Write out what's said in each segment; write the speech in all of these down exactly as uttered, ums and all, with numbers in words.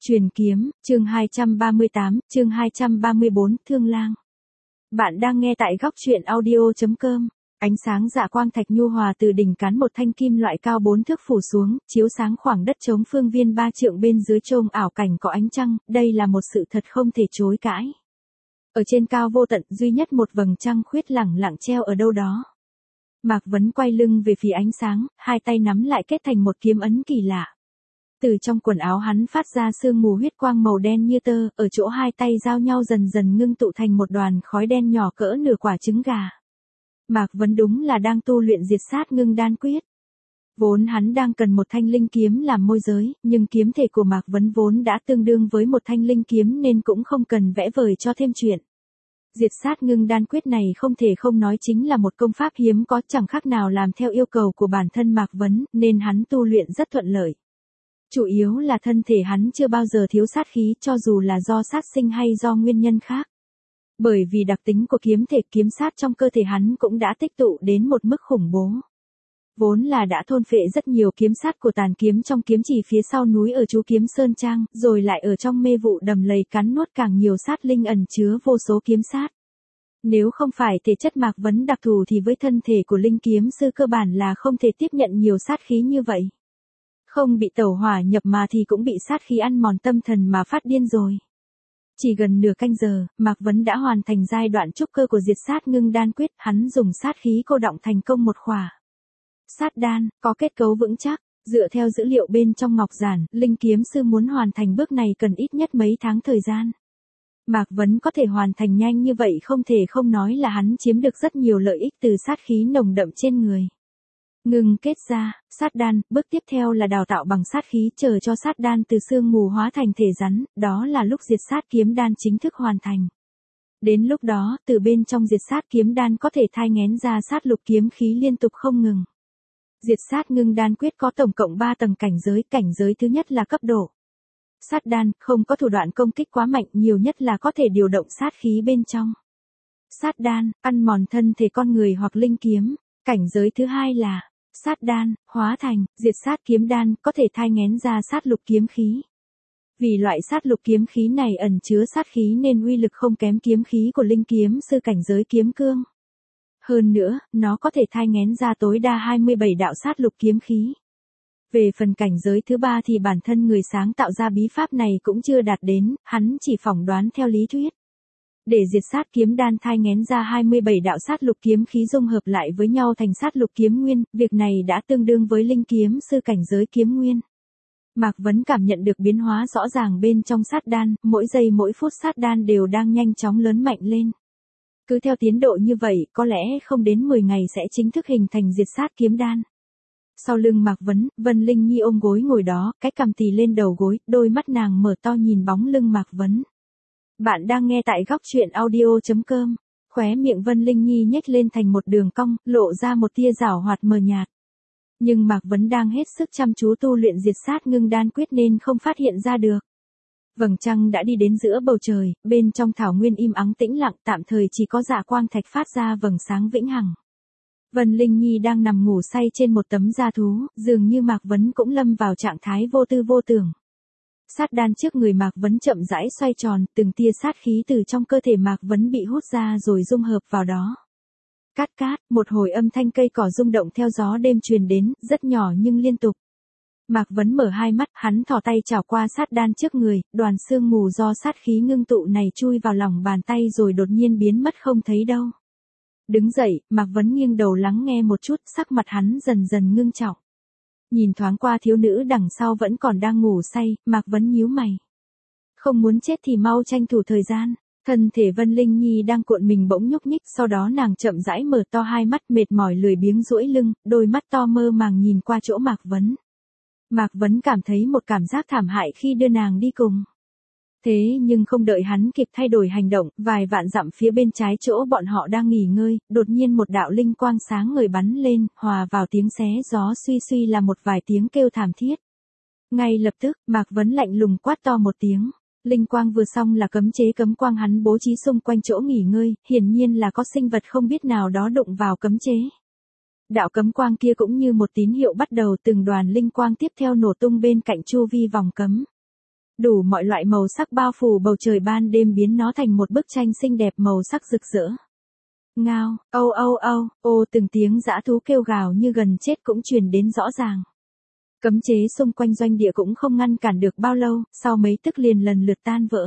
Truyền kiếm, chương hai trăm ba mươi tám, chương hai trăm ba mươi bốn, Thương Lang. Bạn đang nghe tại góc truyện audio chấm com. Ánh sáng dạ quang thạch nhu hòa từ đỉnh cán một thanh kim loại cao bốn thước phủ xuống, chiếu sáng khoảng đất trống phương viên ba trượng bên dưới trông ảo cảnh có ánh trăng, đây là một sự thật không thể chối cãi. Ở trên cao vô tận duy nhất một vầng trăng khuyết lẳng lặng treo ở đâu đó. Mạc Vấn quay lưng về phía ánh sáng, hai tay nắm lại kết thành một kiếm ấn kỳ lạ. Từ trong quần áo hắn phát ra sương mù huyết quang màu đen như tơ, ở chỗ hai tay giao nhau dần dần ngưng tụ thành một đoàn khói đen nhỏ cỡ nửa quả trứng gà. Mạc Vấn đúng là đang tu luyện diệt sát ngưng đan quyết. Vốn hắn đang cần một thanh linh kiếm làm môi giới, nhưng kiếm thể của Mạc Vấn vốn đã tương đương với một thanh linh kiếm nên cũng không cần vẽ vời cho thêm chuyện. Diệt sát ngưng đan quyết này không thể không nói chính là một công pháp hiếm có, chẳng khác nào làm theo yêu cầu của bản thân Mạc Vấn, nên hắn tu luyện rất thuận lợi. Chủ yếu là thân thể hắn chưa bao giờ thiếu sát khí, cho dù là do sát sinh hay do nguyên nhân khác. Bởi vì đặc tính của kiếm thể, kiếm sát trong cơ thể hắn cũng đã tích tụ đến một mức khủng bố. Vốn là đã thôn phệ rất nhiều kiếm sát của tàn kiếm trong kiếm chỉ phía sau núi ở Chú Kiếm Sơn Trang, rồi lại ở trong mê vụ đầm lầy cắn nuốt càng nhiều sát linh ẩn chứa vô số kiếm sát. Nếu không phải thể chất Mạc Vấn đặc thù thì với thân thể của linh kiếm sư cơ bản là không thể tiếp nhận nhiều sát khí như vậy. Không bị tẩu hỏa nhập mà thì cũng bị sát khí ăn mòn tâm thần mà phát điên rồi. Chỉ gần nửa canh giờ, Mạc Vấn đã hoàn thành giai đoạn trúc cơ của diệt sát ngưng đan quyết, hắn dùng sát khí cô đọng thành công một khỏa. Sát đan, có kết cấu vững chắc, dựa theo dữ liệu bên trong ngọc giản, linh kiếm sư muốn hoàn thành bước này cần ít nhất mấy tháng thời gian. Mạc Vấn có thể hoàn thành nhanh như vậy không thể không nói là hắn chiếm được rất nhiều lợi ích từ sát khí nồng đậm trên người. Ngưng kết ra, sát đan, bước tiếp theo là đào tạo bằng sát khí, chờ cho sát đan từ sương mù hóa thành thể rắn, đó là lúc diệt sát kiếm đan chính thức hoàn thành. Đến lúc đó, từ bên trong diệt sát kiếm đan có thể thai nghén ra sát lục kiếm khí liên tục không ngừng. Diệt sát ngưng đan quyết có tổng cộng ba tầng cảnh giới, cảnh giới thứ nhất là cấp độ. Sát đan, không có thủ đoạn công kích quá mạnh, nhiều nhất là có thể điều động sát khí bên trong. Sát đan, ăn mòn thân thể con người hoặc linh kiếm. Cảnh giới thứ hai là sát đan, hóa thành, diệt sát kiếm đan, có thể thai nghén ra sát lục kiếm khí. Vì loại sát lục kiếm khí này ẩn chứa sát khí nên uy lực không kém kiếm khí của linh kiếm sư cảnh giới kiếm cương. Hơn nữa, nó có thể thai nghén ra tối đa hai mươi bảy đạo sát lục kiếm khí. Về phần cảnh giới thứ ba thì bản thân người sáng tạo ra bí pháp này cũng chưa đạt đến, hắn chỉ phỏng đoán theo lý thuyết. Để diệt sát kiếm đan thai nghén ra hai mươi bảy đạo sát lục kiếm khí dung hợp lại với nhau thành sát lục kiếm nguyên, việc này đã tương đương với linh kiếm sư cảnh giới kiếm nguyên. Mạc Vấn cảm nhận được biến hóa rõ ràng bên trong sát đan, mỗi giây mỗi phút sát đan đều đang nhanh chóng lớn mạnh lên. Cứ theo tiến độ như vậy, có lẽ không đến mười ngày sẽ chính thức hình thành diệt sát kiếm đan. Sau lưng Mạc Vấn, Vân Linh Nhi ôm gối ngồi đó, cái cằm tì lên đầu gối, đôi mắt nàng mở to nhìn bóng lưng Mạc Vấn. Bạn đang nghe tại góc truyện audio chấm com. Khóe miệng Vân Linh Nhi nhếch lên thành một đường cong, lộ ra một tia giảo hoạt mờ nhạt. Nhưng Mạc Vấn đang hết sức chăm chú tu luyện diệt sát ngưng đan quyết nên không phát hiện ra được. Vầng trăng đã đi đến giữa bầu trời, bên trong thảo nguyên im ắng tĩnh lặng, tạm thời chỉ có dạ quang thạch phát ra vầng sáng vĩnh hằng. Vân Linh Nhi đang nằm ngủ say trên một tấm da thú, dường như Mạc Vấn cũng lâm vào trạng thái vô tư vô tưởng. Sát đan trước người Mạc Vấn chậm rãi xoay tròn, từng tia sát khí từ trong cơ thể Mạc Vấn bị hút ra rồi dung hợp vào đó. Cát cát, một hồi âm thanh cây cỏ rung động theo gió đêm truyền đến, rất nhỏ nhưng liên tục. Mạc Vấn mở hai mắt, hắn thò tay chảo qua sát đan trước người, đoàn sương mù do sát khí ngưng tụ này chui vào lòng bàn tay rồi đột nhiên biến mất không thấy đâu. Đứng dậy, Mạc Vấn nghiêng đầu lắng nghe một chút, sắc mặt hắn dần dần ngưng trọng. Nhìn thoáng qua thiếu nữ đằng sau vẫn còn đang ngủ say, Mạc Vấn nhíu mày. Không muốn chết thì mau tranh thủ thời gian. Thân thể Vân Linh Nhi đang cuộn mình bỗng nhúc nhích, sau đó nàng chậm rãi mở to hai mắt mệt mỏi lười biếng duỗi lưng, đôi mắt to mơ màng nhìn qua chỗ Mạc Vấn. Mạc Vấn cảm thấy một cảm giác thảm hại khi đưa nàng đi cùng. Thế nhưng không đợi hắn kịp thay đổi hành động, vài vạn dặm phía bên trái chỗ bọn họ đang nghỉ ngơi, đột nhiên một đạo linh quang sáng ngời bắn lên, hòa vào tiếng xé gió suy suy là một vài tiếng kêu thảm thiết. Ngay lập tức, Mạc Vấn lạnh lùng quát to một tiếng. Linh quang vừa xong là cấm chế cấm quang hắn bố trí xung quanh chỗ nghỉ ngơi, hiển nhiên là có sinh vật không biết nào đó đụng vào cấm chế. Đạo cấm quang kia cũng như một tín hiệu bắt đầu, từng đoàn linh quang tiếp theo nổ tung bên cạnh chu vi vòng cấm. Đủ mọi loại màu sắc bao phủ bầu trời ban đêm biến nó thành một bức tranh xinh đẹp màu sắc rực rỡ. Ngao, âu âu âu, ô từng tiếng dã thú kêu gào như gần chết cũng truyền đến rõ ràng. Cấm chế xung quanh doanh địa cũng không ngăn cản được bao lâu, sau mấy tức liền lần lượt tan vỡ.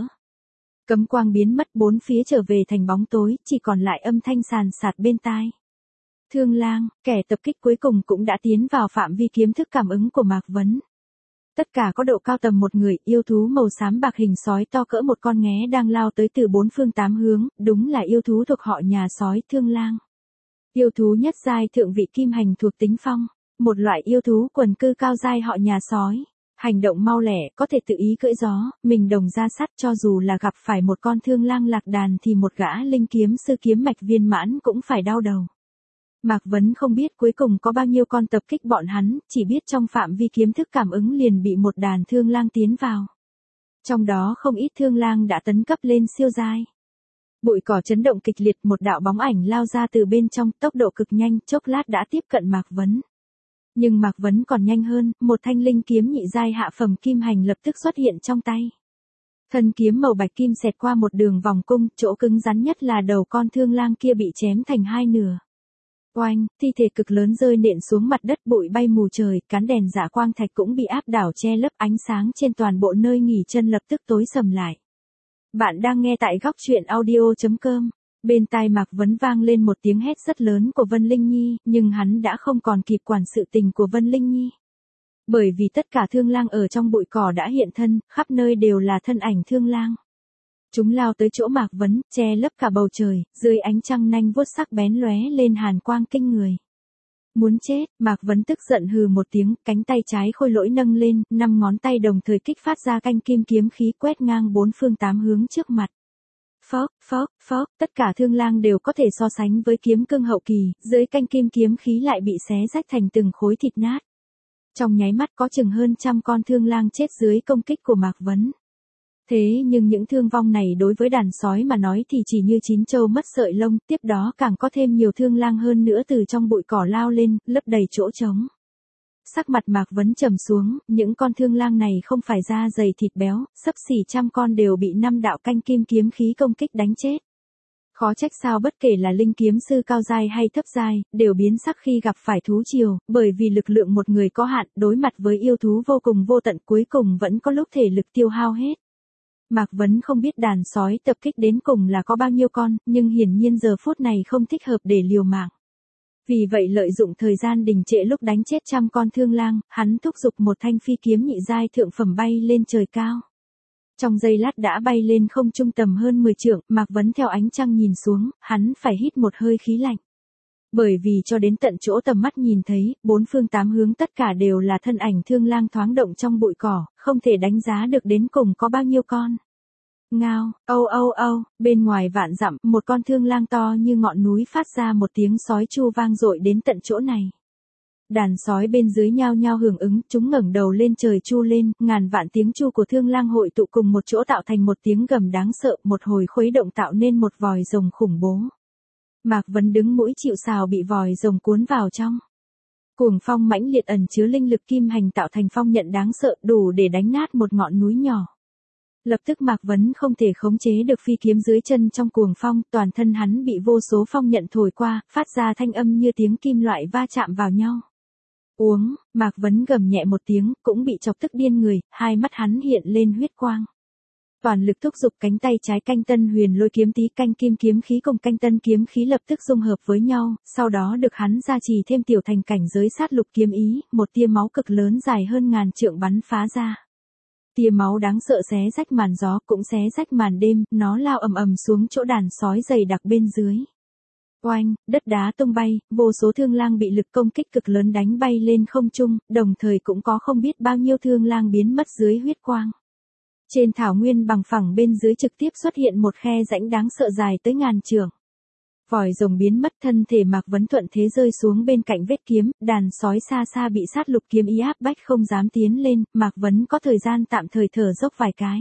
Cấm quang biến mất, bốn phía trở về thành bóng tối, chỉ còn lại âm thanh sàn sạt bên tai. Thương Lang, kẻ tập kích cuối cùng cũng đã tiến vào phạm vi kiếm thức cảm ứng của Mạc Vấn. Tất cả có độ cao tầm một người, yêu thú màu xám bạc hình sói to cỡ một con nghé đang lao tới từ bốn phương tám hướng, đúng là yêu thú thuộc họ nhà sói Thương Lang. Yêu thú nhất giai thượng vị kim hành thuộc tính phong, một loại yêu thú quần cư cao giai họ nhà sói. Hành động mau lẻ, có thể tự ý cưỡi gió, mình đồng ra sắt, cho dù là gặp phải một con Thương Lang lạc đàn thì một gã linh kiếm sư kiếm mạch viên mãn cũng phải đau đầu. Mạc Vấn không biết cuối cùng có bao nhiêu con tập kích bọn hắn, chỉ biết trong phạm vi kiếm thức cảm ứng liền bị một đàn Thương Lang tiến vào. Trong đó không ít Thương Lang đã tấn cấp lên siêu giai. Bụi cỏ chấn động kịch liệt, một đạo bóng ảnh lao ra từ bên trong, tốc độ cực nhanh, chốc lát đã tiếp cận Mạc Vấn. Nhưng Mạc Vấn còn nhanh hơn, một thanh linh kiếm nhị giai hạ phẩm kim hành lập tức xuất hiện trong tay. Thân kiếm màu bạch kim xẹt qua một đường vòng cung, chỗ cứng rắn nhất là đầu con Thương Lang kia bị chém thành hai nửa. Oanh, thi thể cực lớn rơi nện xuống mặt đất, bụi bay mù trời, cán đèn dạ quang thạch cũng bị áp đảo che lấp, ánh sáng trên toàn bộ nơi nghỉ chân lập tức tối sầm lại. Bạn đang nghe tại góc truyện audio chấm com. Bên tai Mạc Vấn vang lên một tiếng hét rất lớn của Vân Linh Nhi, nhưng hắn đã không còn kịp quản sự tình của Vân Linh Nhi. Bởi vì tất cả Thương Lang ở trong bụi cỏ đã hiện thân, khắp nơi đều là thân ảnh Thương Lang. Chúng lao tới chỗ Mạc Vấn, che lấp cả bầu trời, dưới ánh trăng nanh vuốt sắc bén lóe lên hàn quang kinh người. Muốn chết, Mạc Vấn tức giận hừ một tiếng, cánh tay trái khôi lỗi nâng lên, năm ngón tay đồng thời kích phát ra canh kim kiếm khí quét ngang bốn phương tám hướng trước mặt. Phốc, phốc, phốc, tất cả Thương Lang đều có thể so sánh với kiếm cương hậu kỳ, dưới canh kim kiếm khí lại bị xé rách thành từng khối thịt nát. Trong nháy mắt có chừng hơn trăm con Thương Lang chết dưới công kích của Mạc Vấn. Thế nhưng những thương vong này đối với đàn sói mà nói thì chỉ như chín trâu mất sợi lông, tiếp đó càng có thêm nhiều Thương Lang hơn nữa từ trong bụi cỏ lao lên, lấp đầy chỗ trống. Sắc mặt Mạc Vấn trầm xuống, những con Thương Lang này không phải da dày thịt béo, xấp xỉ trăm con đều bị năm đạo canh kim kiếm khí công kích đánh chết. Khó trách sao bất kể là linh kiếm sư cao giai hay thấp giai, đều biến sắc khi gặp phải thú triều, bởi vì lực lượng một người có hạn, đối mặt với yêu thú vô cùng vô tận cuối cùng vẫn có lúc thể lực tiêu hao hết. Mạc Vấn không biết đàn sói tập kích đến cùng là có bao nhiêu con, nhưng hiển nhiên giờ phút này không thích hợp để liều mạng. Vì vậy lợi dụng thời gian đình trệ lúc đánh chết trăm con Thương Lang, hắn thúc giục một thanh phi kiếm nhị giai thượng phẩm bay lên trời cao. Trong giây lát đã bay lên không trung tầm hơn mười trượng, Mạc Vấn theo ánh trăng nhìn xuống, hắn phải hít một hơi khí lạnh. Bởi vì cho đến tận chỗ tầm mắt nhìn thấy, bốn phương tám hướng tất cả đều là thân ảnh Thương Lang thoáng động trong bụi cỏ, không thể đánh giá được đến cùng có bao nhiêu con. Ngao, âu âu âu, bên ngoài vạn dặm, một con Thương Lang to như ngọn núi phát ra một tiếng sói chu vang dội đến tận chỗ này. Đàn sói bên dưới nhao nhao hưởng ứng, chúng ngẩng đầu lên trời chu lên, ngàn vạn tiếng chu của Thương Lang hội tụ cùng một chỗ tạo thành một tiếng gầm đáng sợ, một hồi khuấy động tạo nên một vòi rồng khủng bố. Mạc Vấn đứng mũi chịu sào bị vòi rồng cuốn vào trong. Cuồng phong mãnh liệt ẩn chứa linh lực kim hành tạo thành phong nhận đáng sợ, đủ để đánh nát một ngọn núi nhỏ. Lập tức Mạc Vấn không thể khống chế được phi kiếm dưới chân trong cuồng phong, toàn thân hắn bị vô số phong nhận thổi qua, phát ra thanh âm như tiếng kim loại va chạm vào nhau. Uống, Mạc Vấn gầm nhẹ một tiếng, cũng bị chọc tức điên người, hai mắt hắn hiện lên huyết quang. Toàn lực thúc giục cánh tay trái canh tân huyền lôi kiếm tí canh kim kiếm khí cùng canh tân kiếm khí lập tức dung hợp với nhau, sau đó được hắn gia trì thêm tiểu thành cảnh giới sát lục kiếm ý, một tia máu cực lớn dài hơn ngàn trượng bắn phá ra. Tia máu đáng sợ xé rách màn gió cũng xé rách màn đêm, nó lao ầm ầm xuống chỗ đàn sói dày đặc bên dưới. Oanh, đất đá tung bay, vô số Thương Lang bị lực công kích cực lớn đánh bay lên không trung, đồng thời cũng có không biết bao nhiêu Thương Lang biến mất dưới huyết quang. Trên thảo nguyên bằng phẳng bên dưới trực tiếp xuất hiện một khe rãnh đáng sợ dài tới ngàn trượng. Vòi rồng biến mất, thân thể Mạc Vấn thuận thế rơi xuống bên cạnh vết kiếm, đàn sói xa xa bị sát lục kiếm ý áp bách không dám tiến lên, Mạc Vấn có thời gian tạm thời thở dốc vài cái.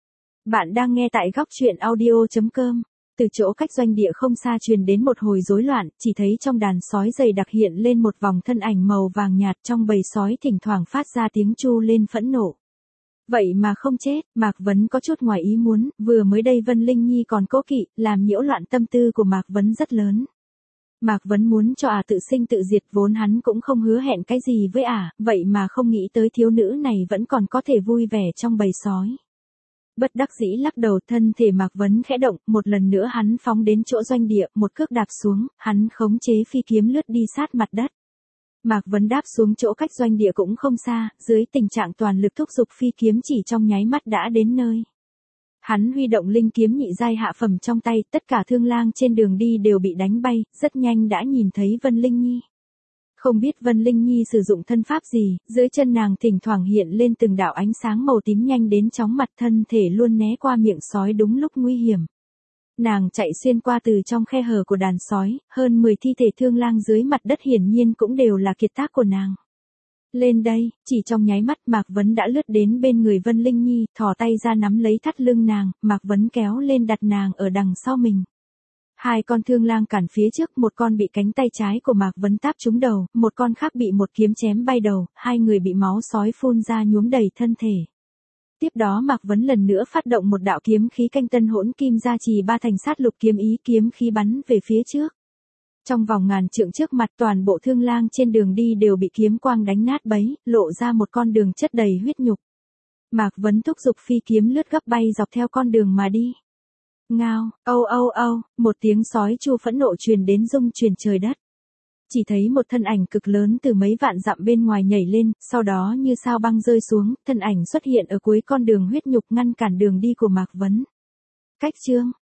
Bạn đang nghe tại góc truyện audio chấm com. Từ chỗ cách doanh địa không xa truyền đến một hồi rối loạn, chỉ thấy trong đàn sói dày đặc hiện lên một vòng thân ảnh màu vàng nhạt, trong bầy sói thỉnh thoảng phát ra tiếng chu lên phẫn nộ. Vậy mà không chết, Mạc Vấn có chút ngoài ý muốn, vừa mới đây Vân Linh Nhi còn cố kỵ, làm nhiễu loạn tâm tư của Mạc Vấn rất lớn. Mạc Vấn muốn cho ả à tự sinh tự diệt, vốn hắn cũng không hứa hẹn cái gì với ả, à, vậy mà không nghĩ tới thiếu nữ này vẫn còn có thể vui vẻ trong bầy sói. Bất đắc dĩ lắc đầu, thân thể Mạc Vấn khẽ động, một lần nữa hắn phóng đến chỗ doanh địa, một cước đạp xuống, hắn khống chế phi kiếm lướt đi sát mặt đất. Mạc Vấn đáp xuống chỗ cách doanh địa cũng không xa, dưới tình trạng toàn lực thúc giục phi kiếm chỉ trong nháy mắt đã đến nơi. Hắn huy động linh kiếm nhị giai hạ phẩm trong tay, tất cả thương lang trên đường đi đều bị đánh bay, rất nhanh đã nhìn thấy Vân Linh Nhi. Không biết Vân Linh Nhi sử dụng thân pháp gì, dưới chân nàng thỉnh thoảng hiện lên từng đạo ánh sáng màu tím nhanh đến chóng mặt, thân thể luôn né qua miệng sói đúng lúc nguy hiểm. Nàng chạy xuyên qua từ trong khe hở của đàn sói, hơn mười thi thể thương lang dưới mặt đất hiển nhiên cũng đều là kiệt tác của nàng. Lên đây, chỉ trong nháy mắt Mạc Vấn đã lướt đến bên người Vân Linh Nhi, thò tay ra nắm lấy thắt lưng nàng, Mạc Vấn kéo lên đặt nàng ở đằng sau mình. Hai con thương lang cản phía trước, một con bị cánh tay trái của Mạc Vấn táp trúng đầu, một con khác bị một kiếm chém bay đầu, hai người bị máu sói phun ra nhuốm đầy thân thể. Tiếp đó Mạc Vấn lần nữa phát động một đạo kiếm khí canh tân hỗn kim gia trì ba thành sát lục kiếm ý, kiếm khí bắn về phía trước. Trong vòng ngàn trượng trước mặt, toàn bộ thương lang trên đường đi đều bị kiếm quang đánh nát bấy, lộ ra một con đường chất đầy huyết nhục. Mạc Vấn thúc giục phi kiếm lướt gấp bay dọc theo con đường mà đi. Ngao, âu âu âu, một tiếng sói chu phẫn nộ truyền đến rung chuyển trời đất. Chỉ thấy một thân ảnh cực lớn từ mấy vạn dặm bên ngoài nhảy lên, sau đó như sao băng rơi xuống, thân ảnh xuất hiện ở cuối con đường huyết nhục ngăn cản đường đi của Mạc Vấn. Cách chương